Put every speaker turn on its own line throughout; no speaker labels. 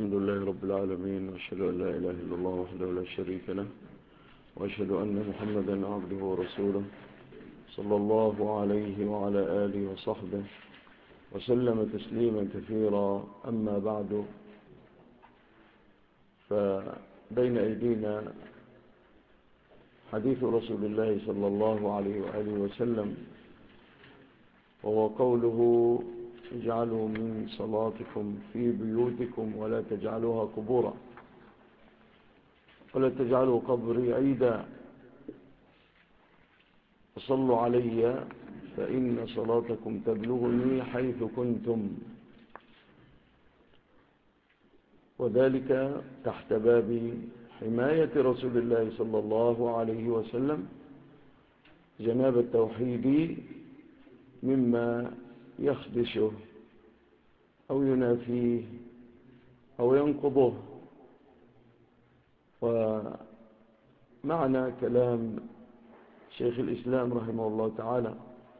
الحمد لله رب العالمين، وأشهد أن لا إله إلا الله وحده لا شريك له، وأشهد أن محمدا عبده ورسوله صلى الله عليه وعلى آله وصحبه وسلم تسليما كثيرا. أما بعد، فبين أيدينا حديث رسول الله صلى الله عليه وآله وسلم، وهو قوله: اجعلوا من صلاتكم في بيوتكم ولا تجعلوها قبورا، ولا تجعلوا قبري عيدا، وصلوا علي فإن صلاتكم تبلغني حيث كنتم. وذلك تحت باب حماية رسول الله صلى الله عليه وسلم جناب التوحيد مما يخدشه أو ينافيه أو ينقضه. ومعنى كلام شيخ الإسلام رحمه الله تعالى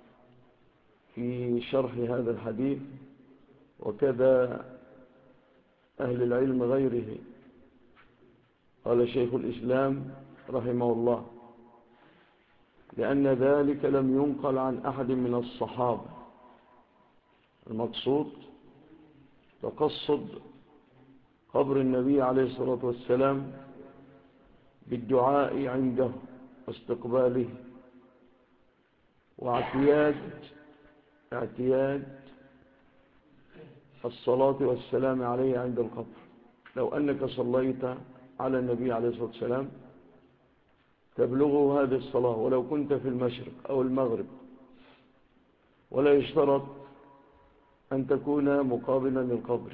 في شرح هذا الحديث، وكذا أهل العلم غيره، قال شيخ الإسلام رحمه الله: لأن ذلك لم ينقل عن أحد من الصحابة. المقصود تقصد قبر النبي عليه الصلاة والسلام بالدعاء عنده واستقباله، واعتياد الصلاة والسلام عليه عند القبر. لو أنك صليت على النبي عليه الصلاة والسلام تبلغه هذه الصلاة ولو كنت في المشرق أو المغرب، ولا يشترط أن تكون مقابلا للقبر.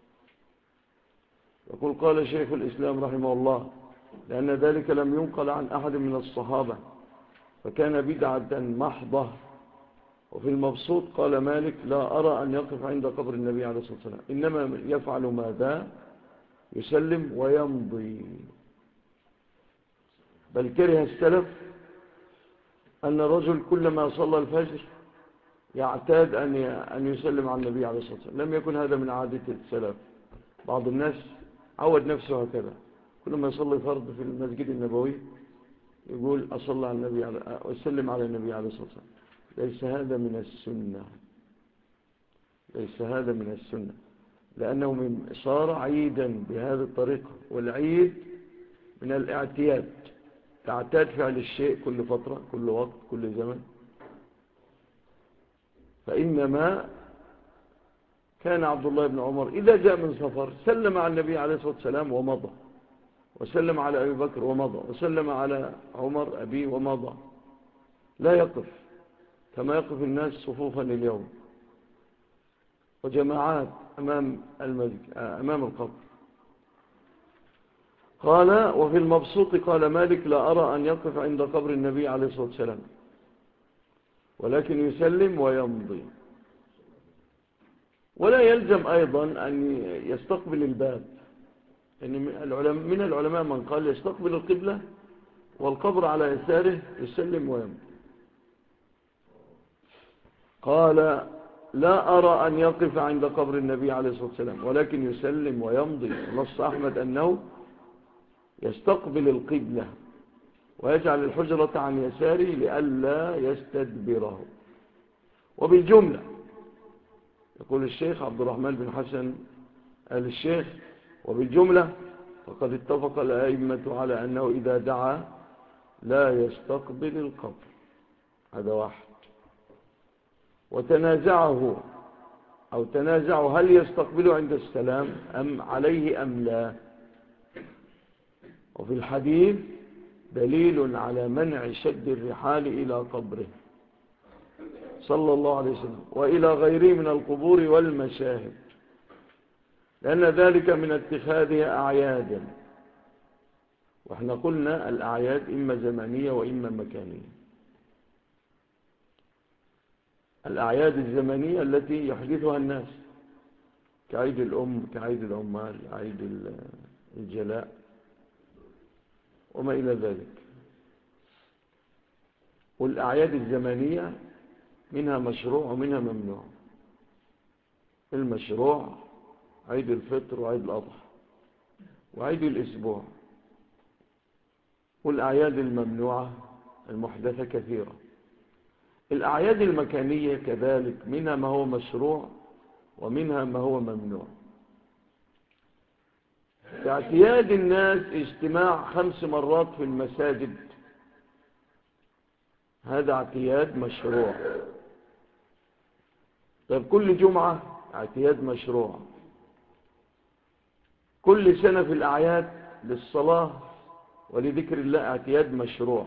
يقول: قال شيخ الإسلام رحمه الله: لأن ذلك لم ينقل عن أحد من الصحابة فكان بدعة محضة. وفي المبسوط قال مالك: لا أرى أن يقف عند قبر النبي عليه الصلاة والسلام، إنما يفعل ماذا؟ يسلم ويمضي. بل كره السلف أن الرجل كلما صلى الفجر يعتاد أن يسلم على النبي عليه الصلاة والسلام. لم يكن هذا من عادة السلف. بعض الناس عود نفسه هكذا، كلما يصلي فرض في المسجد النبوي يقول: أصلى على النبي وأسلم على النبي عليه الصلاة والسلام. ليس هذا من السنة، ليس هذا من السنة، لأنه صار عيدا بهذه الطريقة. والعيد من الاعتياد، تعتاد فعل الشيء كل فترة، كل وقت، كل زمن. فإنما كان عبد الله بن عمر إذا جاء من سفر سلم على النبي عليه الصلاة والسلام ومضى، وسلم على أبي بكر ومضى، وسلم على عمر أبيه ومضى. لا يقف كما يقف الناس صفوفا اليوم وجماعات أمام القبر. قال: وفي المبسوط قال مالك: لا أرى أن يقف عند قبر النبي عليه الصلاة والسلام، ولكن يسلم ويمضي. ولا يلزم أيضا أن يستقبل الباب، يعني من العلماء من قال يستقبل القبلة والقبر على يساره يسلم ويمضي. قال: لا أرى أن يقف عند قبر النبي عليه الصلاة والسلام، ولكن يسلم ويمضي. نص أحمد أنه يستقبل القبلة ويجعل الحجرة عن يساره لئلا يستدبره. وبالجملة يقول الشيخ عبد الرحمن بن حسن آل الشيخ: وبالجملة فقد اتفق الأئمة على أنه إذا دعا لا يستقبل القبر. هذا واحد. وتنازعوا هل يستقبله عند السلام أم عليه أم لا. وفي الحديث دليل على منع شد الرحال إلى قبره صلى الله عليه وسلم وإلى غيره من القبور والمشاهد، لأن ذلك من اتخاذها أعيادا. وإحنا قلنا الأعياد إما زمنية وإما مكانية. الأعياد الزمنية التي يحدثها الناس كعيد الأم، كعيد العمال، عيد الجلاء وما إلى ذلك. والأعياد الزمنية منها مشروع ومنها ممنوع. المشروع عيد الفطر وعيد الأضحى، وعيد الأسبوع والأعياد الممنوعة المحدثة كثيرة. الأعياد المكانية كذلك، منها ما هو مشروع ومنها ما هو ممنوع. اعتياد الناس اجتماع 5 مرات في المساجد، هذا اعتياد مشروع. طيب كل جمعة اعتياد مشروع. كل سنة في الأعياد للصلاة ولذكر الله اعتياد مشروع.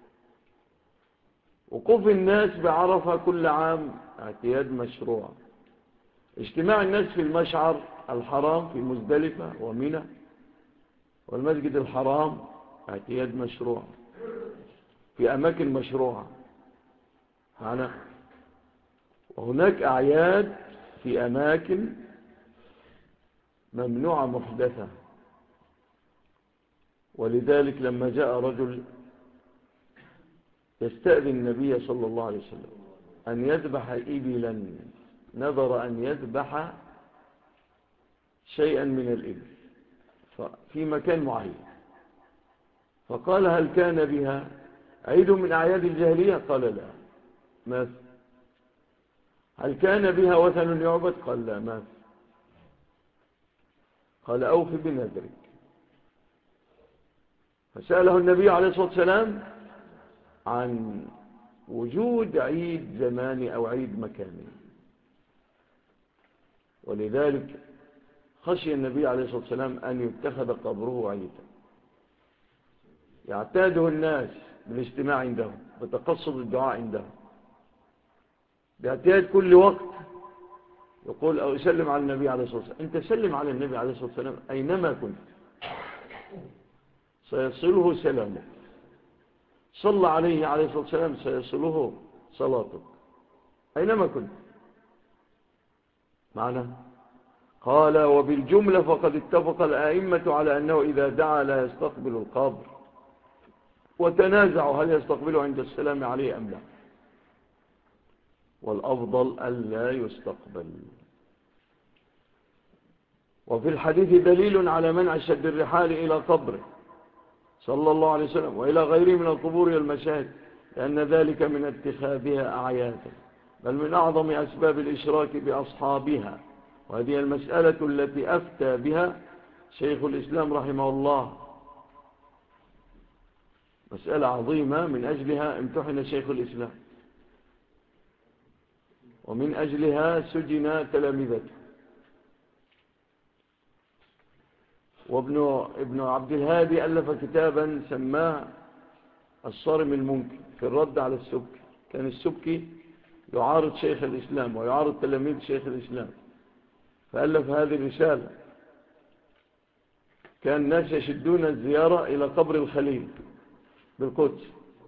وقوف الناس بعرفة كل عام اعتياد مشروع. اجتماع الناس في المشعر الحرام في مزدلفة ومنى والمسجد الحرام اعتياد مشروع في أماكن مشروعة معنا. وهناك أعياد في أماكن ممنوعة محدثة. ولذلك لما جاء رجل يستأذن النبي صلى الله عليه وسلم أن يذبح إبلا، نذر أن يذبح شيئا من الإبل في مكان معين، فقال هل كان بها عيد من أعياد الجاهلية؟ قال لا. ماذا؟ هل كان بها وثن يعبد؟ قال لا. ماذا؟ قال أوف بنذرك. فسأله النبي عليه الصلاة والسلام عن وجود عيد زماني أو عيد مكاني. ولذلك خشي النبي عليه الصلاة والسلام أن يتخذ قبره عيدا يعتاده الناس بالاجتماع عنده بتقصد الدعاء عنده باعتياد كل وقت. يقول أو يسلم على النبي عليه الصلاة والسلام. أنت سلم على النبي عليه الصلاة والسلام أينما كنت سيصله سلامك، صلى عليه عليه الصلاة والسلام سيصله صلاتك أينما كنت معنا. قال وبالجملة فقد اتفق الآئمة على أنه إذا دعا لا يستقبل القبر، وتنازعوا هل يستقبله عند السلام عليه أم لا، والأفضل ألا يستقبل. وفي الحديث دليل على منع شد الرحال إلى قبره صلى الله عليه وسلم وإلى غيره من القبور والمشاهد، لأن ذلك من اتخاذها أعيادا، بل من أعظم أسباب الإشراك بأصحابها. وهذه المسألة التي أفتى بها شيخ الإسلام رحمه الله، مسألة عظيمة من أجلها امتحن شيخ الإسلام ومن أجلها سجن تلامذته. وابن عبد الهادي ألف كتابا سماه الصارم المنكر في الرد على السبكي. كان السبكي يعارض شيخ الإسلام ويعارض تلاميذ شيخ الإسلام، فألف هذه الرسالة. كان الناس يشدون الزيارة إلى قبر الخليل بالقدس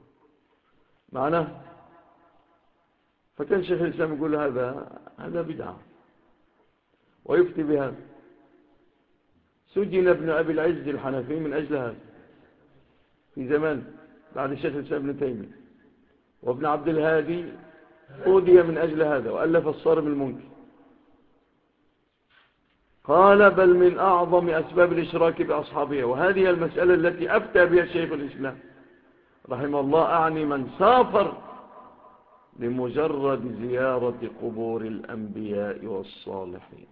معنا، فكان شيخ الإسلام يقول هذا بدعة ويفتي بهذا. سجن ابن أبي العز الحنفي من أجل هذا في زمان بعد الشيخ الإسلام ابن تيمية، وابن عبد الهادي أودي من أجل هذا وألف الصارم المنكر. قال بل من أعظم أسباب الإشراك بأصحابها. وهذه المسألة التي أفتى بها شيخ الإسلام رحمه الله، أعني من سافر لمجرد زيارة قبور الأنبياء والصالحين،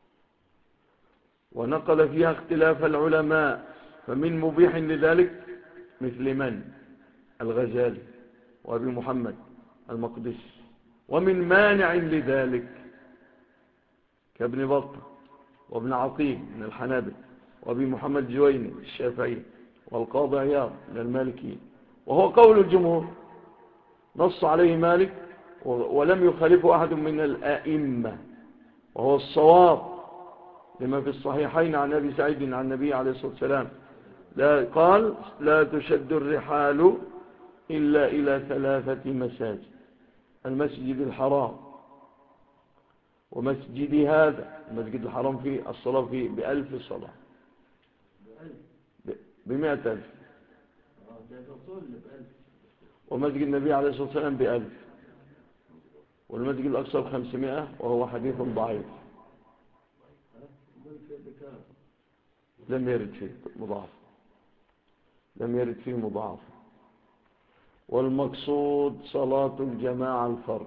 ونقل فيها اختلاف العلماء، فمن مبيح لذلك مثل من؟ الغزالي وابي محمد المقدسي، ومن مانع لذلك كابن بطة وابن عقيل من الحنابلة وابي محمد جويني الشافعي والقاضي عياض من المالكيين، وهو قول الجمهور نص عليه مالك ولم يخالفه أحد من الآئمة، وهو الصواب لما في الصحيحين عن أبي سعيد عن النبي عليه الصلاة والسلام قال لا تشد الرحال إلا إلى 3 مساجد: المسجد الحرام ومسجد هذا المسجد الحرام فيه الصلاة فيه ب1000 صلاة، ب100,000، ومسجد النبي عليه الصلاة والسلام ب1000، والمسجد الأقصى ب500، وهو حديث ضعيف. لم يرد فيه مضاعف، لم يرد فيه مضاعف. والمقصود صلاة الجماعة الفرد،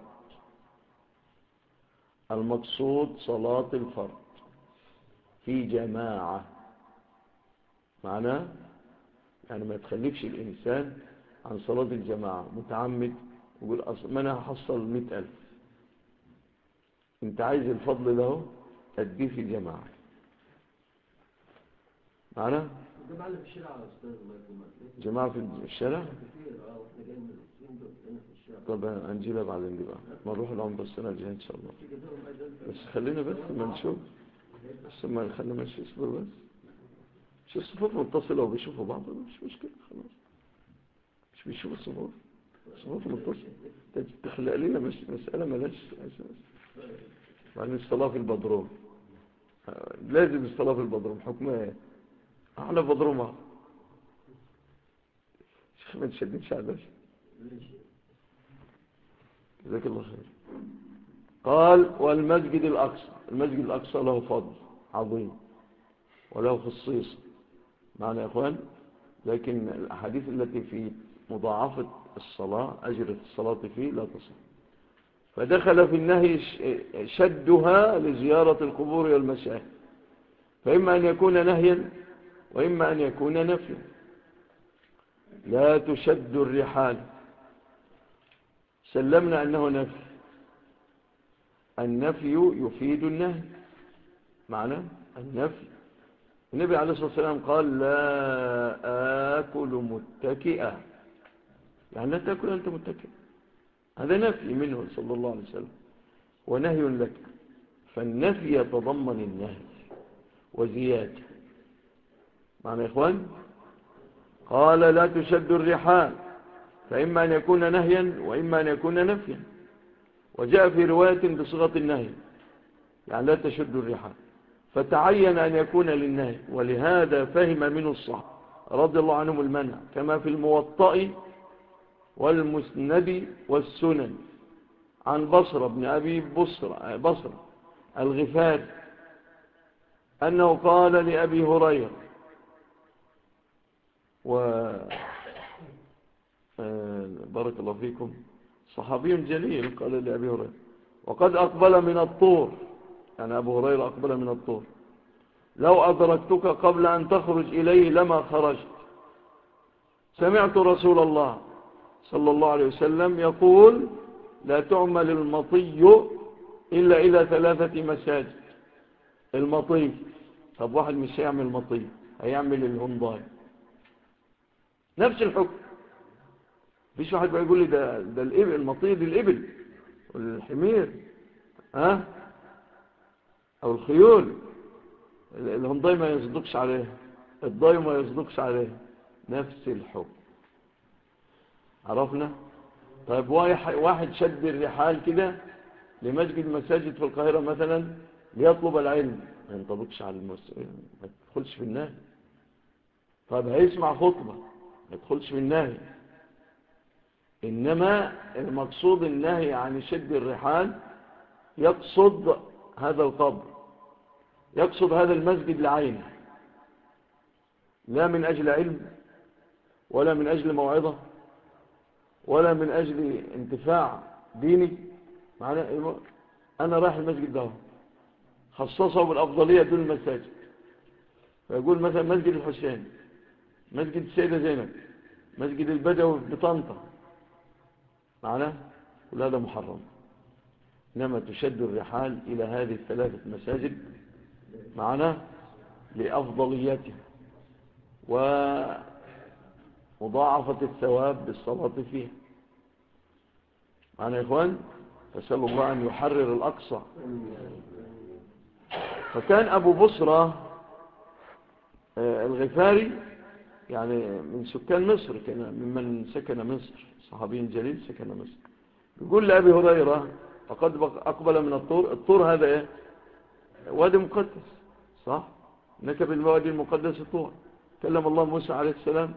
المقصود صلاة الفرد في جماعة، معناه يعني ما تخلفش الإنسان عن صلاة الجماعة متعمد ويقول ما أنا هحصل 100,000. أنت عايز الفضل له تديه في جماعة، معناه
الجماعة اللي في الشارع يا أستاذ الله يكرمك.
جماعة في الشارع
كتير واحنا جايين من الصين دول هنا في الشارع.
طب هنجيلها بعدين دي بقى، ما نروح العمرة السنة الجاية إن شاء الله. بس خلينا بس ما نشوف، بس ما خلينا ماشي اصبر بس. شو الصفوف متصلة وبيشوفوا بعض مش مشكلة خلاص، مش بيشوفوا الصفوف، الصفوف متصلة تخلق لنا مش مسألة ملاش أساس. يعني الصلاة في البدروم لازم الصلاة في البدروم حكمها ايه؟ احنا في بدرومها شيخ ما تشدنش على بس. جزاك الله خير. قال والمسجد الأقصى، المسجد الأقصى له فضل عظيم وله خصيصة، معنى يا إخوان. لكن الأحاديث التي في مضاعفة الصلاة أجر الصلاة فيه لا تصح، فدخل في النهي شدها لزيارة القبور والمشاهد، فإما أن يكون نهيا وإما أن يكون نفيا. لا تشد الرحال، سلمنا أنه نفي، النفي يفيد النهي، معنى النفي. النبي عليه الصلاة والسلام قال لا آكل متكئا، يعني لا تأكل أنت متكئ، هذا نفي منه صلى الله عليه وسلم ونهي لك، فالنفي يتضمن النهي وزيادة، معنى يا إخوان. قال لا تشد الرحال، فإما أن يكون نهيا وإما أن يكون نفيا، وجاء في رواية بصيغة النهي، يعني لا تشد الرحال، فتعين أن يكون للنهي، ولهذا فهم منه الصحابة رضي الله عنهم المنع، كما في الموطأ والمسند والسنن عن بصرة بن أبي بصرة الغفاري أنه قال لأبي هريرة بارك الله فيكم صحابي جليل، قال لأبي هريرة وقد أقبل من الطور، يعني أبو هريرة أقبل من الطور، لو أدركتك قبل أن تخرج إليه لما خرجت، سمعت رسول الله صلى الله عليه وسلم يقول لا تعمل المطي إلا إلى 3 مساجد. المطي، طب واحد مش هيعمل مطي، هيعمل الهنضاي، نفس الحكم. فيش واحد بقى يقول لي ده الإبل، المطي دي الإبل والحمير أو الخيول، الهنضاي ما يصدقش عليه، الضاي ما يصدقش عليه، نفس الحكم. عرفنا؟ طيب واحد شد الرحال كده لمسجد مساجد في القاهرة مثلا ليطلب العلم، ما ينطبقش على المسؤول، ما تدخلش في النهي. طيب هيسمع خطبة، ما يدخلش في النهي. إنما المقصود النهي عن شد الرحال يقصد هذا القبر، يقصد هذا المسجد لعينه، لا من أجل علم ولا من أجل موعظة ولا من أجل انتفاع ديني. معنى أنا رايح المسجد ده خصصه بالأفضلية دون المساجد، فيقول مثلا مسجد الحسين، مسجد السيدة زينب، مسجد البدوي بطنطا، معناه كل هذا محرم. إنما تشد الرحال إلى هذه 3 مساجد معناه لأفضليته ومضاعفة الثواب بالصلاة فيه، معنى يا إخوان. فسأل الله أن يحرر الأقصى. فكان أبو بصرة الغفاري يعني من سكان مصر، كان ممن سكن مصر، صحابي جليل سكن مصر. يقول لأبي هريرة فقد أقبل من الطور، الطور هذا إيه؟ وادي مقدس، صح؟ إنك بالوادي المقدس طور، كلم الله موسى عليه السلام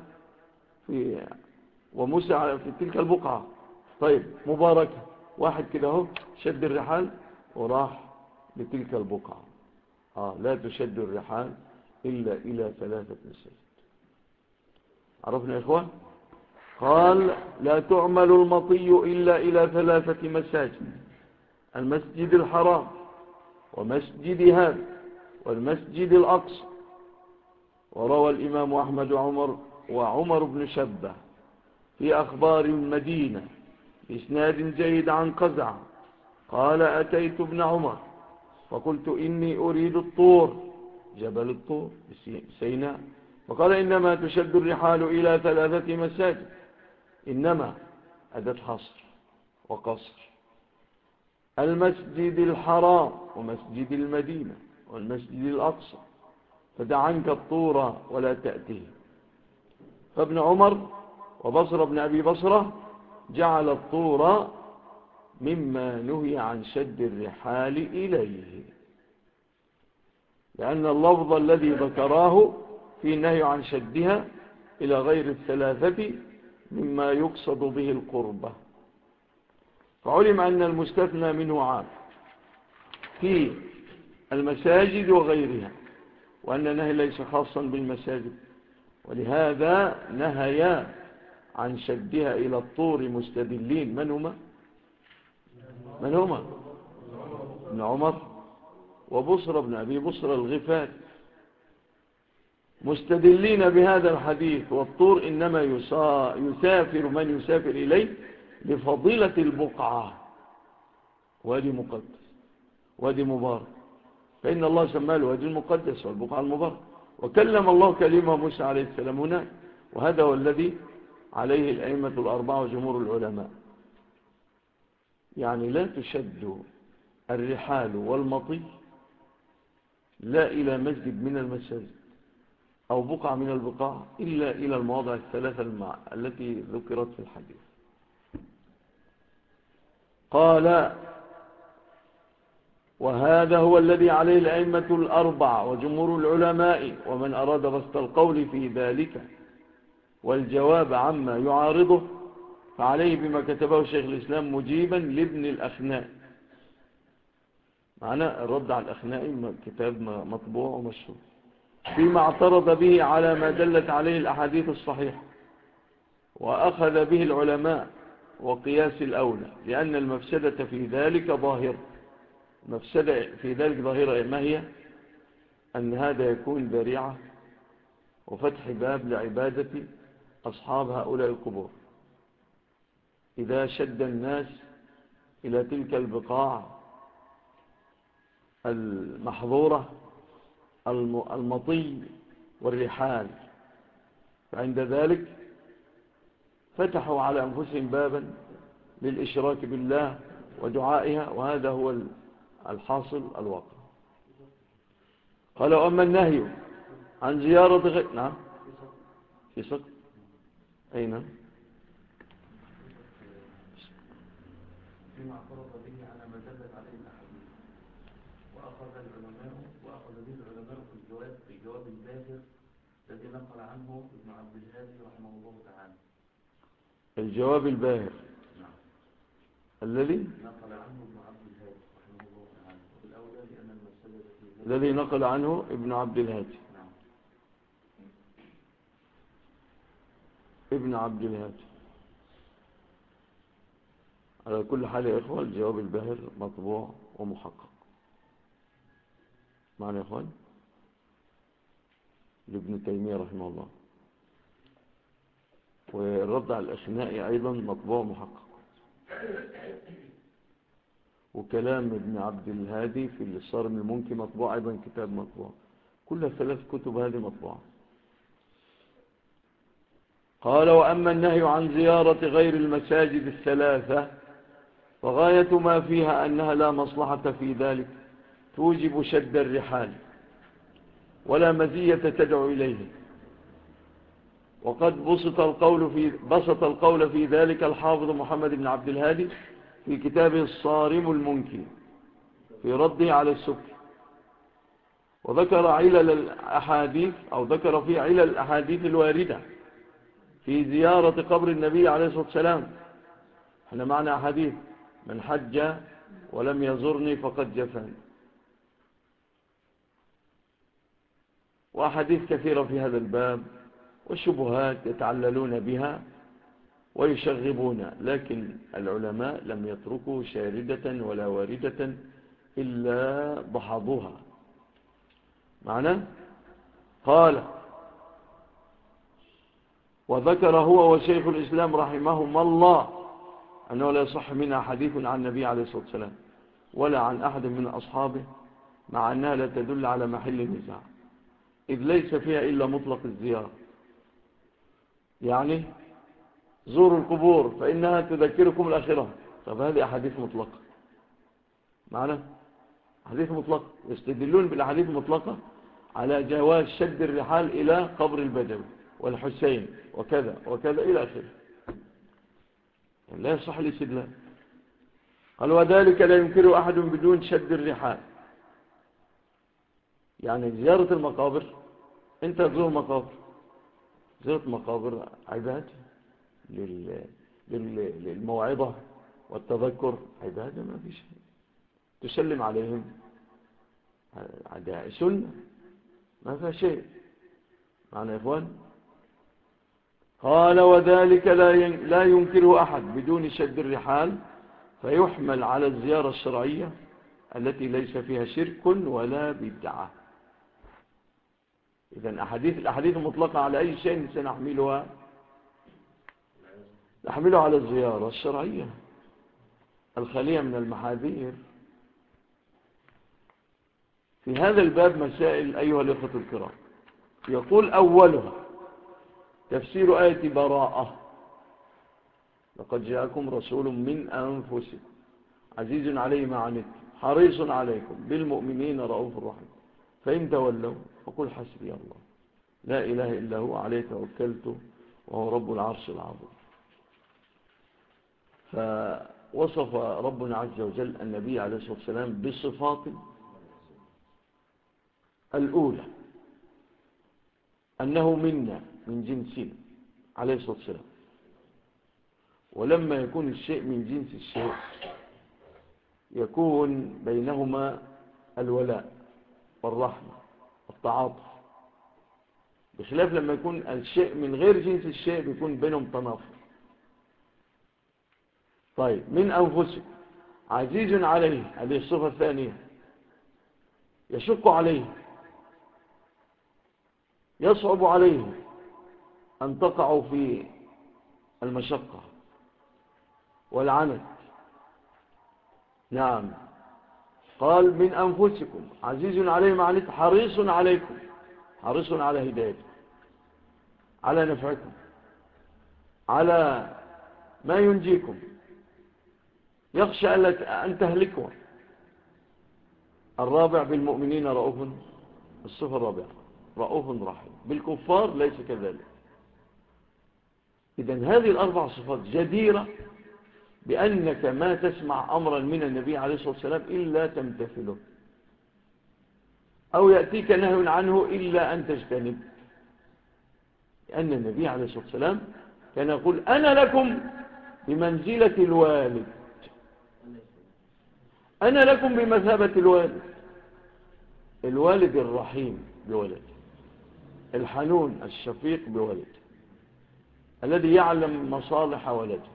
وموسى في تلك البقعة. طيب مباركة، واحد كده اهو شد الرحال وراح لتلك البقعة. لا تشد الرحال إلا إلى 3 مساجد. عرفنا يا إخوان؟ قال لا تعمل المطي إلا إلى 3 مساجد: المسجد الحرام، ومسجد هذا، والمسجد الأقصى. وروى الإمام أحمد وعمر بن شبة في أخبار المدينة بإسناد جيد عن قزع قال: أتيت ابن عمر فقلت إني أريد الطور، جبل الطور سيناء، فقال: إنما تشد الرحال إلى 3 مساجد، إنما أداة حصر وقصر: المسجد الحرام، ومسجد المدينة، والمسجد الأقصى، فدع عنك الطور ولا تأته. فابن عمر وبصر بن أبي بصرة جعل الطور مما نهي عن شد الرحال إليه، لأن اللفظ الذي ذكراه في النهي عن شدها إلى غير 3 مما يقصد به القربة. فعلم أن المستثنى منه عام في المساجد وغيرها، وأن النهي ليس خاصا بالمساجد، ولهذا نهيا عن شدها إلى الطور مستدلين. من هما ابن عمر وبصر بن أبي بصر الغفاري، مستدلين بهذا الحديث: والطور إنما يسافر من يسافر إليه لفضيلة البقعة، وادي مقدس، وادي مبارك، فإن الله سماه الوادي المقدس والبقعة المبارك، وكلم الله كلمة موسى عليه السلام هناك. وهذا هو الذي عليه الأئمة الأربعة وجمهور العلماء، يعني لا تشد الرحال والمطي لا إلى مسجد من المساجد أو بقعة من البقاع إلا إلى المواضع 3 التي ذكرت في الحديث. قال: وهذا هو الذي عليه الأئمة الأربعة وجمهور العلماء، ومن أراد بسط القول في ذلك والجواب عما يعارضه فعليه بما كتبه شيخ الإسلام مجيبا لابن الأخناء. معنا الرد على الأخناء، كتاب مطبوع ومشهور، فيما اعترض به على ما دلت عليه الأحاديث الصحيحة وأخذ به العلماء وقياس الأولى، لأن المفسدة في ذلك ظاهرة. المفسدة في ذلك ظاهرة، ما هي؟ أن هذا يكون ذريعة وفتح باب لعبادة أصحاب هؤلاء القبور، إذا شد الناس إلى تلك البقاع المحظورة المطي والرحال، فعند ذلك فتحوا على أنفسهم بابا للإشراك بالله ودعائها، وهذا هو الحاصل الواقع. قال: وأما النهي عن زيارة غير... نعم في سقط أين؟
فيما اعترض به على ما دلت عليه الأحاديث وأخذ به العلماء في الجواب الباهر الذي نقل عنه ابن عبد الهادي رحمه الله تعالى.
الجواب الباهر
نعم.
الذي
نقل عنه ابن عبد الهادي رحمه الله تعالى، والأولى لأن المسألة في ذلك
الذي نقل عنه ابن عبد الهادي.
نعم.
ابن عبد الهادي. على كل حال يا إخوة الجواب الباهر مطبوع ومحقق. معنا يا إخوان لابن تيمية رحمه الله، والرد على الأخناء أيضا مطبوع ومحقق، وكلام ابن عبد الهادي في الصارم المنكي مطبوع أيضا، كتاب مطبوع، كل 3 كتب هذه مطبوعة. قال: وأما النهي عن زيارة غير المساجد 3 فغاية ما فيها أنها لا مصلحة في ذلك توجب شد الرحال ولا مزية تدعو إليه، وقد بسط القول في ذلك الحافظ محمد بن عبد الهادي في كتابه الصارم المنكي في رده على السبكي، وذكر علل الأحاديث أو ذكر في علل الأحاديث الواردة في زيارة قبر النبي عليه الصلاة والسلام. احنا معنا أحاديث: من حج ولم يزرني فقد جفاني. وأحاديث كثيرة في هذا الباب وشبهات يتعللون بها ويشغبون، لكن العلماء لم يتركوا شاردة ولا واردة إلا ضحضوها. معنى قال: وذكر هو وشيخ الإسلام رحمهما الله أنه لا يصح منها حديث عن النبي عليه الصلاة والسلام ولا عن أحد من أصحابه، مع أنها لا تدل على محل النزاع، إذ ليس فيها إلا مطلق الزيارة. يعني زوروا القبور فإنها تذكركم الآخرة. طب هذه أحاديث مطلقة، معنى حديث مطلق، يستدلون بالأحاديث المطلقة على جواز شد الرحال إلى قبر البدوي والحسين وكذا وكذا إلى آخره، يعني لا يصح الاستدلال. قال: وذلك لا ينكر أحد بدون شد الرحال. يعني زيارة المقابر، أنت تزور مقابر، زيارة مقابر عبادة للموعظة والتذكر، عبادة ما في شيء. تسلم عليهم، هذا سنة ما فيها شيء. معنى يا إخوان؟ قال: وذلك لا ينكره أحد بدون شد الرحال، فيحمل على الزيارة الشرعية التي ليس فيها شرك ولا بدعة. إذن الأحاديث المطلقة على أي شيء سنحملها؟ نحملها على الزيارة الشرعية الخالية من المحاذير. في هذا الباب مسائل أيها الأخوة الكرام. يقول: أولها تفسير آية براءة: لقد جاءكم رسول من أنفسكم عزيز عليه ما عنتم حريص عليكم بالمؤمنين رؤوف رحيم، فإن تولوا فقل حسبي الله لا إله إلا هو عليه توكلت وهو رب العرش العظيم. فوصف ربنا عز وجل النبي عليه الصلاة والسلام بصفات. الأولى أنه منا من جنسنا عليه الصلاة والسلام، ولما يكون الشيء من جنس الشيء يكون بينهما الولاء والرحمة والتعاطف، بخلاف لما يكون الشيء من غير جنس الشيء بيكون بينهم تنافر. طيب، من أنفسكم عزيز عليه، هذه الصفة الثانية، يشق عليه، يصعب عليه أن تقعوا في المشقة والعنت. نعم، قال: من أنفسكم عزيز عليه ما عنتم حريص عليكم، حريص على هدايتكم، على نفعكم، على ما ينجيكم، يخشى أن تهلكوا. الرابع: بالمؤمنين رؤوف، الصفة الرابعة رؤوف رحيم، بالكفار ليس كذلك. إذن هذه الأربع صفات جديرة بأنك ما تسمع أمرا من النبي عليه الصلاة والسلام إلا تمتثله، أو يأتيك نهي عنه إلا أن تجتنب. لأن النبي عليه الصلاة والسلام كان يقول: أنا لكم بمنزلة الوالد، أنا لكم بمثابة الوالد. الوالد الرحيم بولده، الحنون الشفيق بولده، الذي يعلم مصالح ولده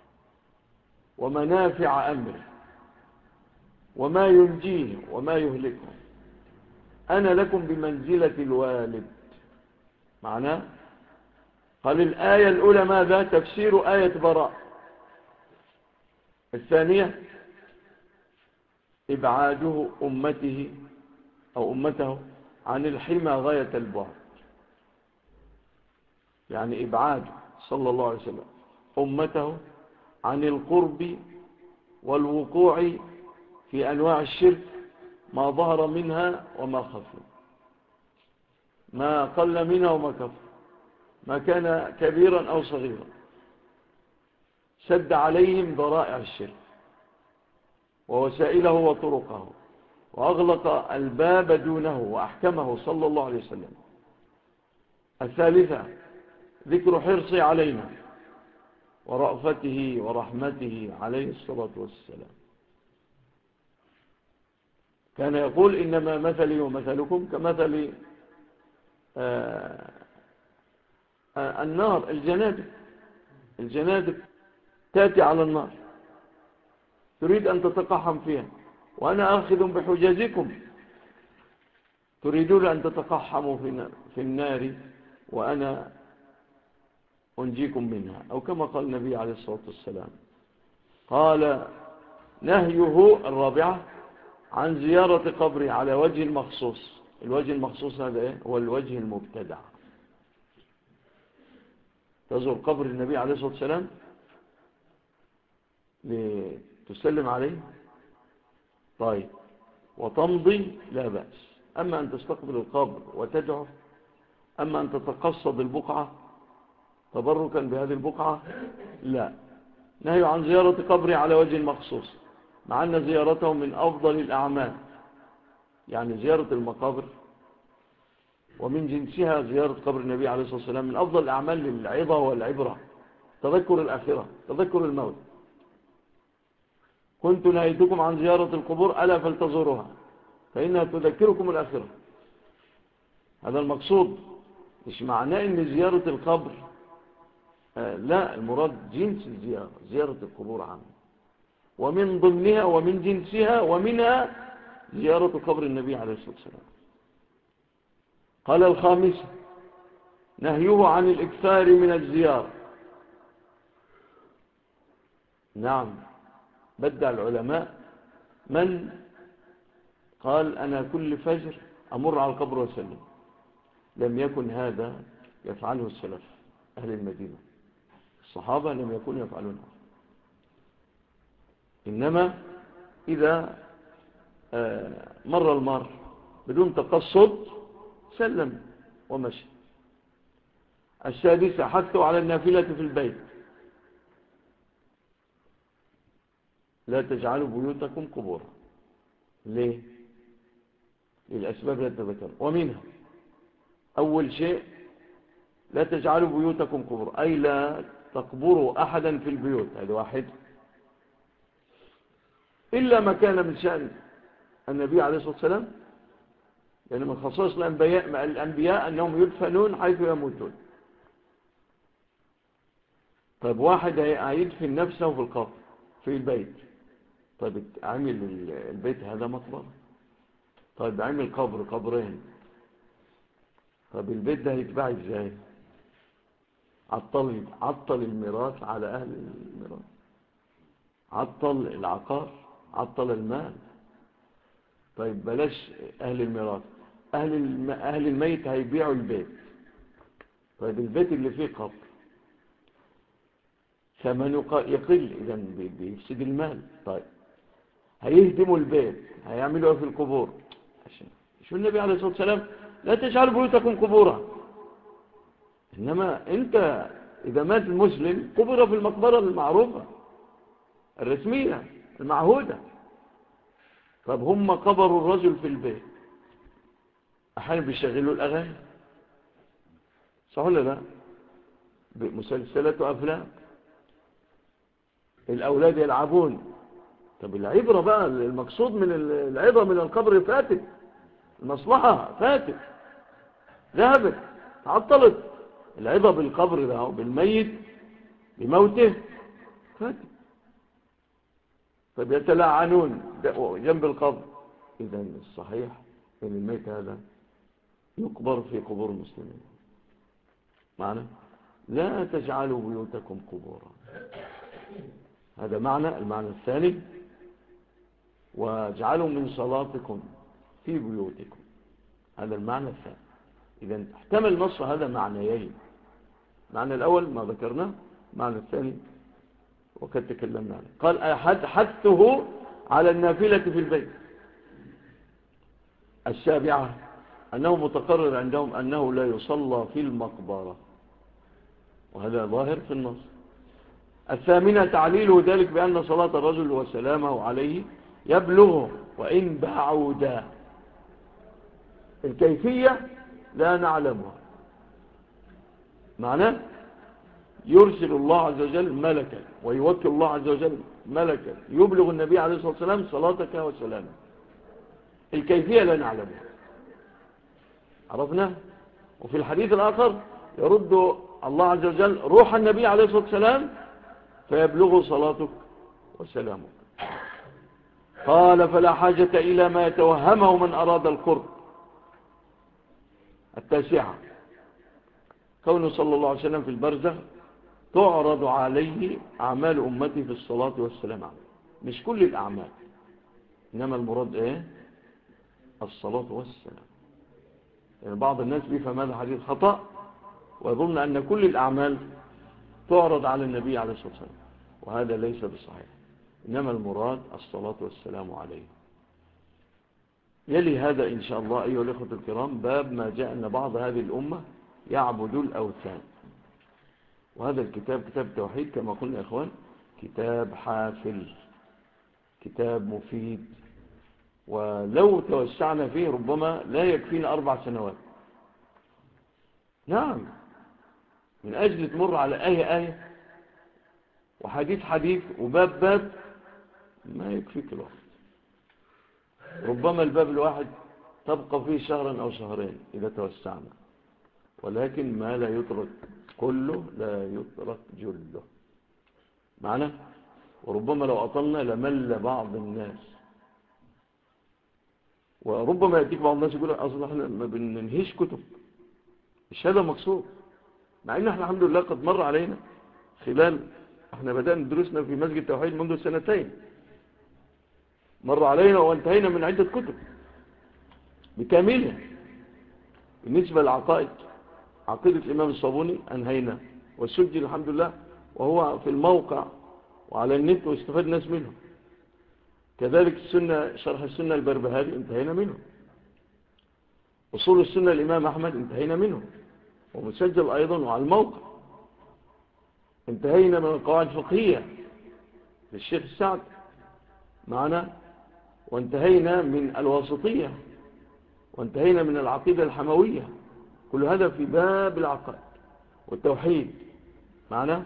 ومنافع أمره وما ينجيه وما يهلكه. أنا لكم بمنزلة الوالد. معناه قال: الآية الأولى ماذا؟ تفسير آية براء. الثانية: إبعاده أمته أو أمته عن الحمى غاية البعد، يعني إبعاد صلى الله عليه وسلم أمته عن القرب والوقوع في أنواع الشرك ما ظهر منها وما خفي، ما قل منها وما كفر، ما كان كبيرا أو صغيرا. سد عليهم ذرائع الشرك ووسائله وطرقه، وأغلق الباب دونه وأحكمه صلى الله عليه وسلم. الثالثة: ذكر حرصه علينا ورأفته ورحمته عليه الصلاة والسلام. كان يقول: إنما مثلي ومثلكم كمثل النار، الجنادب تأتي على النار تريد أن تتقحم فيها، وأنا آخذ بحجازكم، تريدون أن تتقحموا في النار وأنا أنجيكم منها، أو كما قال النبي عليه الصلاة والسلام. قال نهيه الرابعة عن زيارة قبره على وجه المخصوص. الوجه المخصوص هذا إيه؟ هو الوجه المبتدع. تزور قبر النبي عليه الصلاة والسلام لتسلم عليه، طيب، وتمضي لا بأس. أما أن تستقبل القبر وتدعو، أما أن تتقصد البقعة تبركا بهذه البقعة، لا. نهي عن زيارة قبره على وجه المخصوص، مع أن زيارته من أفضل الأعمال. يعني زيارة المقابر ومن جنسها زيارة قبر النبي عليه الصلاة والسلام من أفضل الأعمال للعظة والعبرة، تذكر الآخرة، تذكر الموت. كنت نهيتكم عن زيارة القبور ألا فلتزوروها فإنها تذكركم الآخرة. هذا المقصود. مش معناه أن زيارة القبر لا، المراد جنس الزيارة، زيارة القبور عامة، ومن ضمنها ومن جنسها ومنها زيارة قبر النبي عليه الصلاة والسلام. قال الخامسة نهيه عن الإكثار من الزيارة. نعم، بدع العلماء من قال أنا كل فجر أمر على القبر وسلم. لم يكن هذا يفعله السلف أهل المدينة، الصحابة لم يكونوا يفعلونها، إنما إذا مر المار بدون تقصد سلم ومشي. السادسة حثوا على النافلة في البيت. لا تجعلوا بيوتكم قبورا. ليه؟ للأسباب لا تذكر، ومنها أول شيء لا تجعلوا بيوتكم قبورا، أي لا تقبروا أحدا في البيوت. هذا واحد، إلا ما كان من شأن النبي عليه الصلاة والسلام، يعني من خصائص الأنبياء أنهم يدفنون حيث يموتون. طيب واحد هيدفن نفسه في القبر في البيت، طيب عمل البيت هذا مقبرة، طيب عمل قبرين، طيب البيت ده هيتباع ازاي؟ عطل الميراث على أهل الميراث، عطل العقار، عطل المال. طيب بلاش أهل الميراث، أهل الميت هيبيعوا البيت، طيب البيت اللي فيه قبر ثمنه يقل، إذا بيفسد المال. طيب هيهدموا البيت، هيعملوا في القبور. شو النبي عليه الصلاة والسلام لا تجعلوا بيوتكم قبورا. إنما أنت إذا مات المسلم قبر في المقبرة المعروفة الرسمية المعهودة. طب هم قبروا الرجل في البيت، أحيانا بيشغلوا الأغاني، صح ولا لا؟ بمسلسلات وأفلام، الأولاد يلعبون. طب العبرة بقى، المقصود من العبرة من القبر فاتت، المصلحة فاتت، ذهبت، تعطلت. العبرة بالقبر ده بالميت بموته فاتت. طب يتلاعنون جنب القبر. إذا الصحيح أن الميت هذا يقبر في قبور المسلمين. معنى لا تجعلوا بيوتكم قبورا، هذا المعنى الثاني. واجعلوا من صلاتكم في بيوتكم، هذا المعنى الثاني. إذا احتمل نص هذا معنيين، المعنى الأول ما ذكرناه، المعنى الثاني وقد تكلمنا عنه. قال حثه على النافلة في البيت. السابعة أنه متقرر عندهم أنه لا يصلى في المقبرة، وهذا ظاهر في النص. الثامنة تعليله ذلك بأن صلاة الرجل وسلامه عليه يبلغ وإن بعودا. الكيفية لا نعلمها، معناه يرسل الله عز وجل ملكا، ويوكل الله عز وجل ملكا يبلغ النبي عليه الصلاة والسلام صلاتك وسلامك. الكيفية لا نعلمها. عرفنا؟ وفي الحديث الآخر يرد الله عز وجل روح النبي عليه الصلاة والسلام فيبلغ صلاتك وسلامك. قال فلا حاجة إلى ما يتوهمه من أراد القرب. 9 كونه صلى الله عليه وسلم في البرزخ تعرض عليه أعمال أمتي في الصلاة والسلام عليه. مش كل الأعمال، إنما المراد إيه؟ الصلاة والسلام. يعني بعض الناس بيفهم هذا الحديث خطأ ويظن أن كل الأعمال تعرض على النبي عليه الصلاة والسلام، وهذا ليس بصحيح، إنما المراد الصلاة والسلام عليه. يلي هذا إن شاء الله أيها الأخوة الكرام باب ما جاء أن بعض هذه الأمة يعبدوا الأوثان. وهذا الكتاب كتاب توحيد كما قلنا يا إخوان، كتاب حافل، كتاب مفيد، ولو توسعنا فيه ربما لا يكفينا 4 سنوات. نعم، من أجل تمر على آية وحديث حديث وباب باب ما يكفيك الوقت. ربما الباب الواحد تبقى فيه شهرا أو شهرين إذا توسعنا، ولكن ما لا يترك كله لا يترك جله معنا. وربما لو أطلنا لمل بعض الناس، وربما يأتيك بعض الناس يقول أصلا احنا ما بننهيش كتب، مش هذا مقصود، مع ان احنا الحمد لله قد مر علينا خلال احنا بدأنا دروسنا في مسجد التوحيد منذ 2 مر علينا وانتهينا من عدة كتب بكاملها. بالنسبة للعقائد، عقيدة الإمام الصابوني أنهينا وسجل الحمد لله وهو في الموقع وعلى النت واستفاد الناس منه. كذلك السنة، شرح السنة البربهاري انتهينا منه. أصول السنة الإمام أحمد انتهينا منه ومسجل أيضا وعلى الموقع. انتهينا من القواعد الفقهية للشيخ السعد معنا، وانتهينا من الواسطية، وانتهينا من العقيدة الحموية. كل هذا في باب العقائد والتوحيد معنا،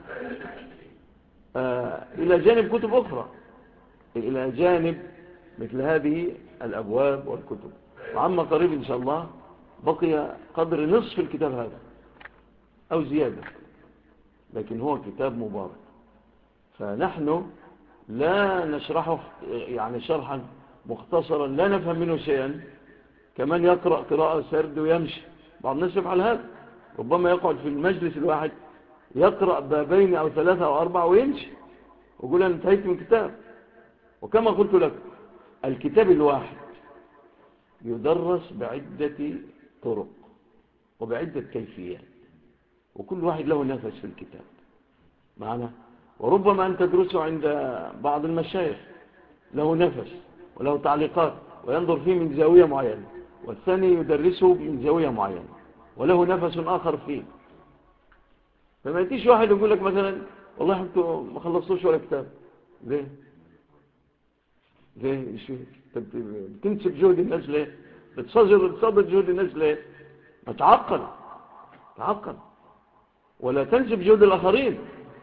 إلى جانب كتب أخرى، إلى جانب مثل هذه الأبواب والكتب. وعما قريب إن شاء الله بقي قدر نصف الكتاب هذا أو زيادة، لكن هو كتاب مبارك. فنحن لا نشرحه يعني شرحا مختصرا لا نفهم منه شيئا، كمان يقرأ قراءة سرد ويمشي. بعض الناس يفعل هذا، ربما يقعد في المجلس الواحد يقرأ بابين أو 3 أو 4 ويمشي ويقول أنا انتهيت من كتاب. وكما قلت لك الكتاب الواحد يدرس بعدة طرق وبعدة كيفيات، وكل واحد له نفس في الكتاب معنا. وربما أن تدرسه عند بعض المشايخ له نفس وله تعليقات وينظر فيه من زاوية معينة، والثاني يدرسه من زاوية معينة وله نفس آخر فيه. فما يتيش واحد يقول لك مثلا والله انتوا ما خلصتوش ولا كتاب. ليه بتنسب جهد الناس ليه؟ بتصدر جهد الناس ليه؟ ما تعقل ولا تنسب جهد الآخرين.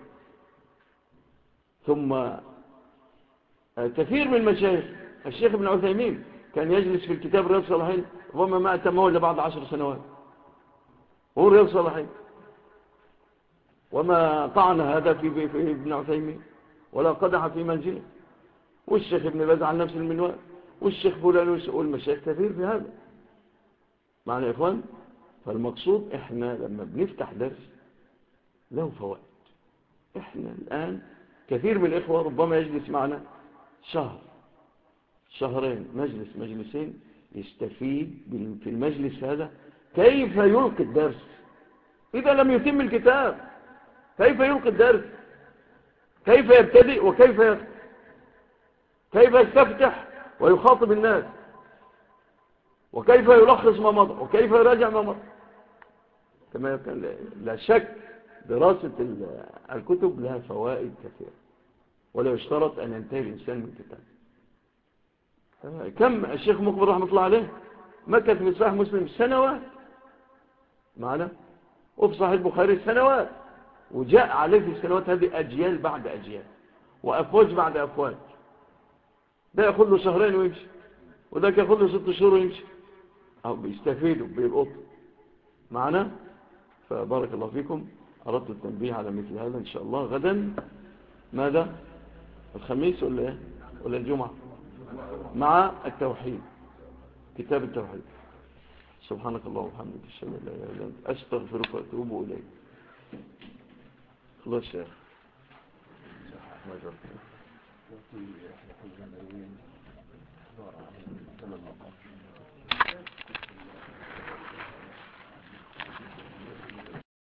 ثم كثير من المشايخ، الشيخ ابن عثيمين كان يجلس في الكتاب رياض الصالحين وما ما أتمه إلا بعد 10 سنوات، هو رياض الصالحين، وما طعن هذا في ابن عثيمين ولا قدح في منزله. والشيخ ابن باز عن نفس المنوال، والشيخ فلان والمشايخ كثير في هذا معنا يا إخوان. فالمقصود إحنا لما بنفتح درس له فوائد. إحنا الآن كثير من الإخوة ربما يجلس معنا شهر شهرين مجلسين يستفيد في المجلس هذا كيف يلقي الدرس. إذا لم يتم الكتاب كيف يلقي الدرس؟ كيف يبتدئ وكيف يختم؟ كيف يستفتح ويخاطب الناس؟ وكيف يلخص ما مضى؟ وكيف يراجع ما مضى؟ كما كان لا شك دراسة الكتب لها فوائد كثيرة، ولا يشترط أن ينتهي الإنسان من كتاب. كم الشيخ مقبل رحمة الله عليه مكث في صحيح مسلم سنوات معنا، وفي صحيح البخاري سنوات، وجاء عليه في السنوات هذه أجيال بعد أجيال وأفواج بعد أفواج. ده يأخذ له 2 ويمشي، وده يأخذ له 6 شهور ويمشي، أو بيستفيدوا بيلقطوا معنا. فبارك الله فيكم. أردت التنبيه على مثل هذا. إن شاء الله غدا ماذا؟ الخميس ولا إيه؟ ولا الجمعة؟ مع التوحيد، كتاب التوحيد. سبحانك اللهم وبحمدك أشهد أن لا إله إلا أنت أستغفرك وأتوب إليك. الله الشيخ ما جرت.